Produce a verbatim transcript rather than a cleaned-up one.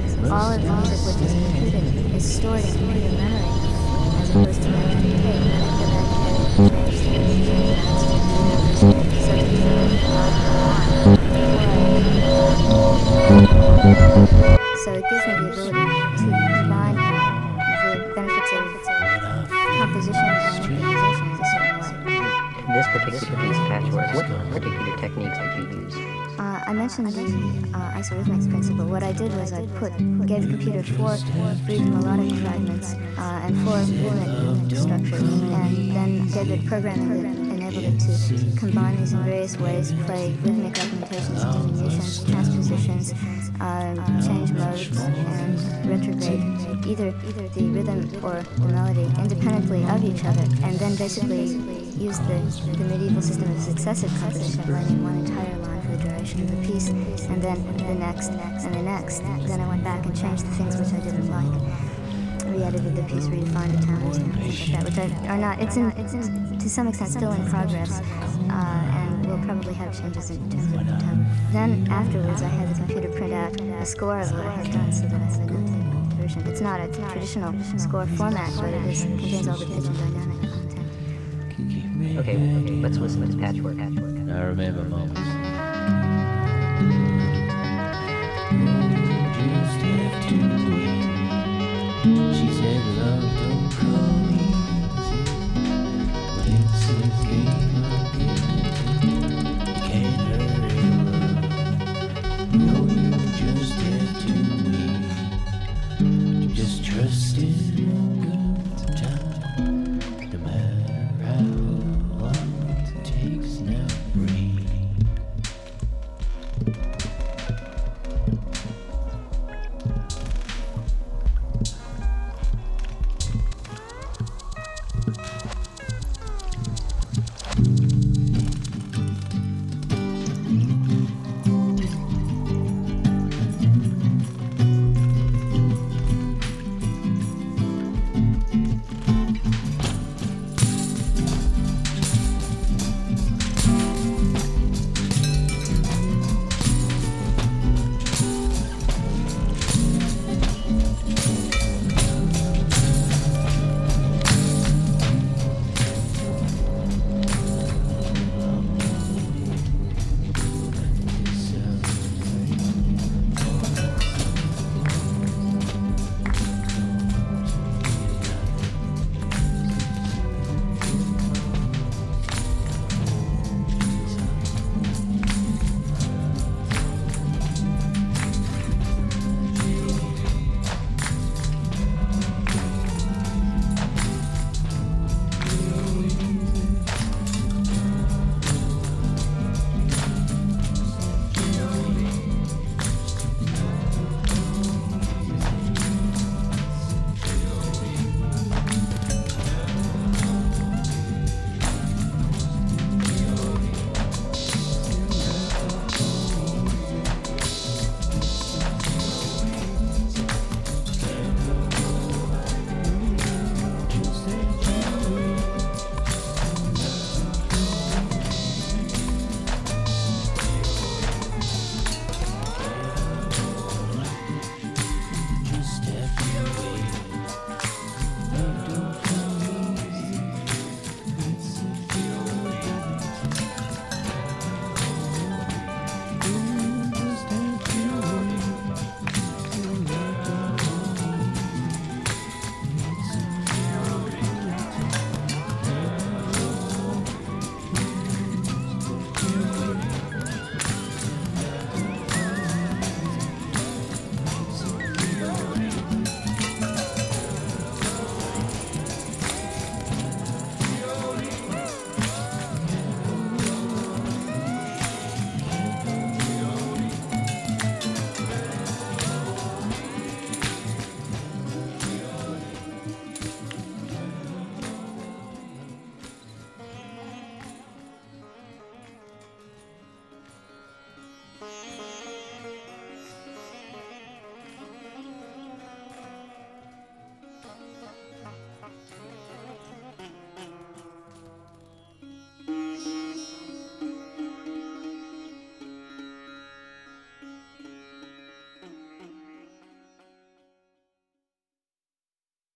all of the music which is computed is stored in computer memory, as opposed to memory and tape. And I go back and change things, change notes, change numbers, substitute on and on. So it gives me the ability to combine the benefits of composition and improvisation in a certain way. This particular piece, Patchwork, what particular techniques did you use? Uh, I mentioned the uh, isorhythmics principle. What I did was I put gave the computer four brief melodic fragments uh, and four rhythmic structures, and then gave it programming that enabled it to combine these in various ways, play rhythmic augmentations, diminutions, transpositions, uh, change modes, and retrograde either either the rhythm or the melody independently of each other, and then basically use the, the medieval system of successive composition, playing one entire line for the duration of the piece, and then the next, and the next. Then I went back and changed the things which I didn't like, re-edited the piece, redefined the timers, and things like that, which I, are not, it's in, it's in, to some extent still in progress, uh, and we'll probably have changes in terms of time. Then afterwards I had the computer print out a score of what I had done so that I had a notated version. It's not a traditional score format, but it is, contains all the pitch and dynamic content. Okay, okay, let's listen to Patchwork. I remember moments